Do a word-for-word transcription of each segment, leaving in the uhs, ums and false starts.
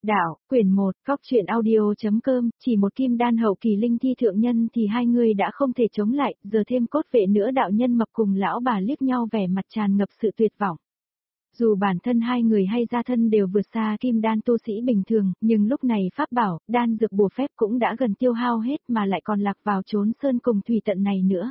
Đạo, quyển một, góc truyện audio.com, chỉ một kim đan hậu kỳ linh thi thượng nhân thì hai người đã không thể chống lại, giờ thêm cốt vệ nữa. Đạo nhân mập cùng lão bà liếc nhau vẻ mặt tràn ngập sự tuyệt vọng. Dù bản thân hai người hay gia thân đều vượt xa kim đan tu sĩ bình thường, nhưng lúc này pháp bảo, đan dược bùa phép cũng đã gần tiêu hao hết mà lại còn lạc vào chốn sơn cùng thủy tận này nữa.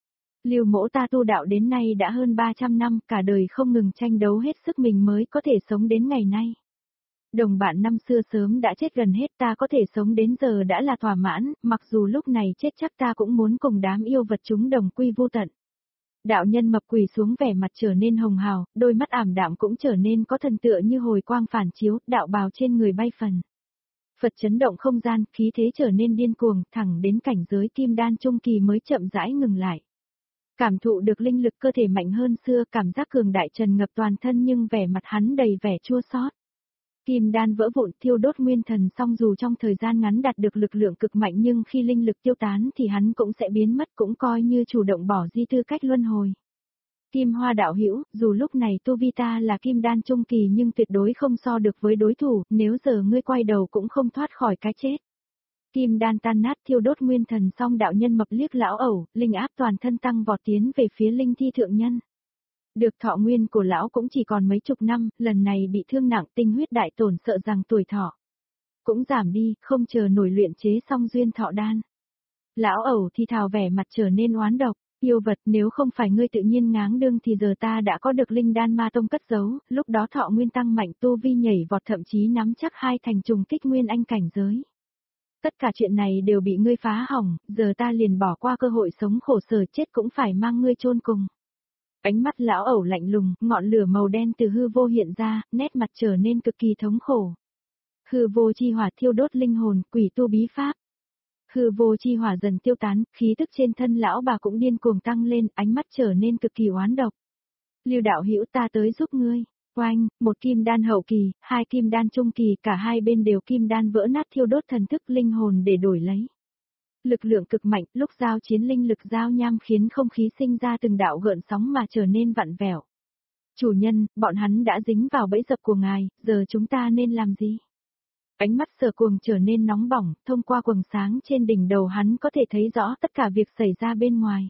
Lưu mỗ ta tu đạo đến nay đã hơn ba trăm năm, cả đời không ngừng tranh đấu hết sức mình mới có thể sống đến ngày nay. Đồng bạn năm xưa sớm đã chết gần hết, ta có thể sống đến giờ đã là thỏa mãn, mặc dù lúc này chết chắc ta cũng muốn cùng đám yêu vật chúng đồng quy vô tận. Đạo nhân mập quỳ xuống vẻ mặt trở nên hồng hào, đôi mắt ảm đạm cũng trở nên có thần tựa như hồi quang phản chiếu, đạo bào trên người bay phần. Phật chấn động không gian, khí thế trở nên điên cuồng, thẳng đến cảnh giới kim đan trung kỳ mới chậm rãi ngừng lại. Cảm thụ được linh lực cơ thể mạnh hơn xưa, cảm giác cường đại tràn ngập toàn thân nhưng vẻ mặt hắn đầy vẻ chua xót. Kim đan vỡ vụn thiêu đốt nguyên thần xong dù trong thời gian ngắn đạt được lực lượng cực mạnh nhưng khi linh lực tiêu tán thì hắn cũng sẽ biến mất, cũng coi như chủ động bỏ di tư cách luân hồi. Kim Hoa đạo hữu, dù lúc này tu vi ta là kim đan trung kỳ nhưng tuyệt đối không so được với đối thủ, nếu giờ ngươi quay đầu cũng không thoát khỏi cái chết. Kim đan tan nát thiêu đốt nguyên thần xong đạo nhân mập liếc lão ẩu, linh áp toàn thân tăng vọt tiến về phía linh thi thượng nhân. Được thọ nguyên của lão cũng chỉ còn mấy chục năm, lần này bị thương nặng tinh huyết đại tổn sợ rằng tuổi thọ cũng giảm đi, không chờ nổi luyện chế xong duyên thọ đan. Lão ẩu thì thào vẻ mặt trở nên oán độc, yêu vật nếu không phải ngươi tự nhiên ngáng đương thì giờ ta đã có được linh đan ma tông cất giấu, lúc đó thọ nguyên tăng mạnh tu vi nhảy vọt thậm chí nắm chắc hai thành trùng kích nguyên anh cảnh giới. Tất cả chuyện này đều bị ngươi phá hỏng, giờ ta liền bỏ qua cơ hội sống khổ sở chết cũng phải mang ngươi chôn cùng. Ánh mắt lão ẩu lạnh lùng, ngọn lửa màu đen từ hư vô hiện ra, nét mặt trở nên cực kỳ thống khổ. Hư vô chi hỏa thiêu đốt linh hồn, quỷ tu bí pháp. Hư vô chi hỏa dần tiêu tán, khí tức trên thân lão bà cũng điên cuồng tăng lên, ánh mắt trở nên cực kỳ oán độc. Lưu đạo hữu ta tới giúp ngươi. Oanh, một kim đan hậu kỳ, hai kim đan trung kỳ, cả hai bên đều kim đan vỡ nát thiêu đốt thần thức linh hồn để đổi lấy. Lực lượng cực mạnh, lúc giao chiến linh lực giao nham khiến không khí sinh ra từng đạo gợn sóng mà trở nên vặn vẹo. Chủ nhân, bọn hắn đã dính vào bẫy dập của ngài, giờ chúng ta nên làm gì? Ánh mắt Sở Cuồng trở nên nóng bỏng, thông qua quầng sáng trên đỉnh đầu hắn có thể thấy rõ tất cả việc xảy ra bên ngoài.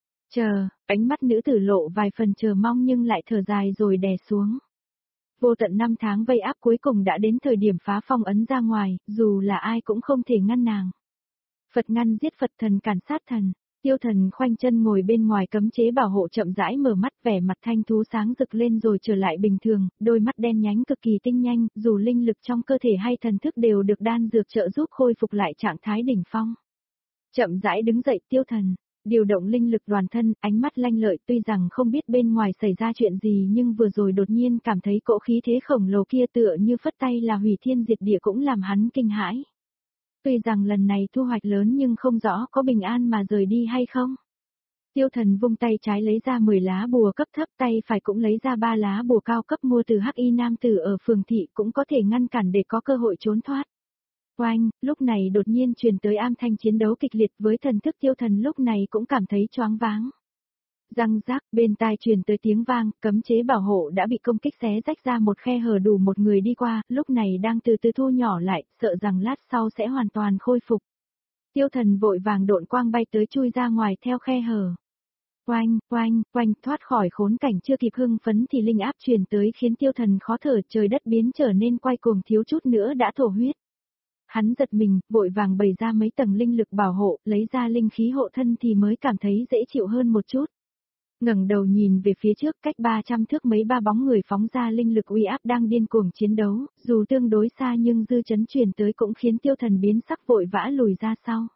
Chờ, ánh mắt nữ tử lộ vài phần chờ mong nhưng lại thở dài rồi đè xuống. Vô tận năm tháng vây áp cuối cùng đã đến thời điểm phá phong ấn ra ngoài, dù là ai cũng không thể ngăn nàng. Phật ngăn giết Phật, thần cản sát thần. Tiêu Thần khoanh chân ngồi bên ngoài cấm chế bảo hộ chậm rãi mở mắt, vẻ mặt thanh thú sáng rực lên rồi trở lại bình thường, đôi mắt đen nhánh cực kỳ tinh nhanh, dù linh lực trong cơ thể hay thần thức đều được đan dược trợ giúp khôi phục lại trạng thái đỉnh phong. Chậm rãi đứng dậy Tiêu Thần, điều động linh lực toàn thân, ánh mắt lanh lợi, tuy rằng không biết bên ngoài xảy ra chuyện gì nhưng vừa rồi đột nhiên cảm thấy cỗ khí thế khổng lồ kia tựa như phất tay là hủy thiên diệt địa cũng làm hắn kinh hãi. Tuy rằng lần này thu hoạch lớn nhưng không rõ có bình an mà rời đi hay không. Tiêu Thần vung tay trái lấy ra mười lá bùa cấp thấp, tay phải cũng lấy ra ba lá bùa cao cấp mua từ Hắc Y nam tử ở phường thị, cũng có thể ngăn cản để có cơ hội trốn thoát. Oanh, lúc này đột nhiên truyền tới âm thanh chiến đấu kịch liệt, với thần thức Tiêu Thần lúc này cũng cảm thấy choáng váng. Răng rác, bên tai truyền tới tiếng vang, cấm chế bảo hộ đã bị công kích xé rách ra một khe hở đủ một người đi qua, lúc này đang từ từ thu nhỏ lại, sợ rằng lát sau sẽ hoàn toàn khôi phục. Tiêu Thần vội vàng độn quang bay tới chui ra ngoài theo khe hở. Oanh, oanh, oanh, thoát khỏi khốn cảnh chưa kịp hưng phấn thì linh áp truyền tới khiến Tiêu Thần khó thở, trời đất biến trở nên quay cuồng, thiếu chút nữa đã thổ huyết. Hắn giật mình, vội vàng bày ra mấy tầng linh lực bảo hộ, lấy ra linh khí hộ thân thì mới cảm thấy dễ chịu hơn một chút. Ngẩng đầu nhìn về phía trước, cách ba trăm thước mấy ba bóng người phóng ra linh lực uy áp đang điên cuồng chiến đấu, dù tương đối xa nhưng dư chấn truyền tới cũng khiến Tiêu Thần biến sắc vội vã lùi ra sau.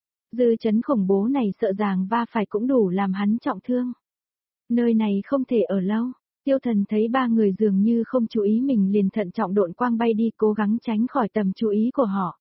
Dư chấn khủng bố này sợ rằng va phải cũng đủ làm hắn trọng thương. Nơi này không thể ở lâu. Tiêu Thần thấy ba người dường như không chú ý mình liền thận trọng độn quang bay đi, cố gắng tránh khỏi tầm chú ý của họ.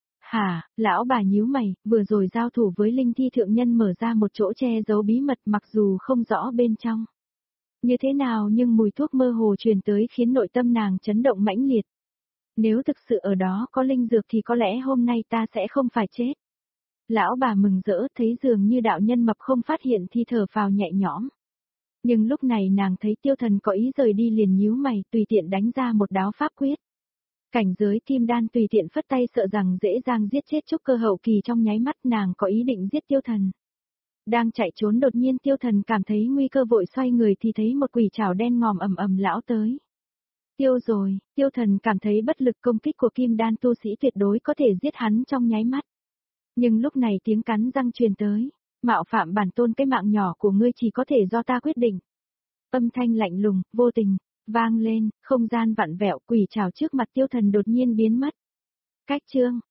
Hả, lão bà nhíu mày, vừa rồi giao thủ với linh thi thượng nhân mở ra một chỗ che giấu bí mật mặc dù không rõ bên trong như thế nào nhưng mùi thuốc mơ hồ truyền tới khiến nội tâm nàng chấn động mãnh liệt. Nếu thực sự ở đó có linh dược thì có lẽ hôm nay ta sẽ không phải chết. Lão bà mừng rỡ thấy dường như đạo nhân mập không phát hiện thì thở phào nhẹ nhõm. Nhưng lúc này nàng thấy Tiêu Thần có ý rời đi liền nhíu mày, tùy tiện đánh ra một đáo pháp quyết. Cảnh giới kim đan tùy tiện phất tay sợ rằng dễ dàng giết chết trúc cơ hậu kỳ trong nháy mắt, nàng có ý định giết tiêu thần. Đang chạy trốn đột nhiên tiêu thần cảm thấy nguy cơ vội xoay người thì thấy một quỷ trảo đen ngòm ầm ầm lão tới. Tiêu rồi, tiêu thần cảm thấy bất lực, công kích của kim đan tu sĩ tuyệt đối có thể giết hắn trong nháy mắt. Nhưng lúc này tiếng cắn răng truyền tới, mạo phạm bản tôn, cái mạng nhỏ của ngươi chỉ có thể do ta quyết định. Âm thanh lạnh lùng, vô tình, vang lên, không gian vặn vẹo, quỷ trảo trước mặt tiêu thần đột nhiên biến mất. Cách chương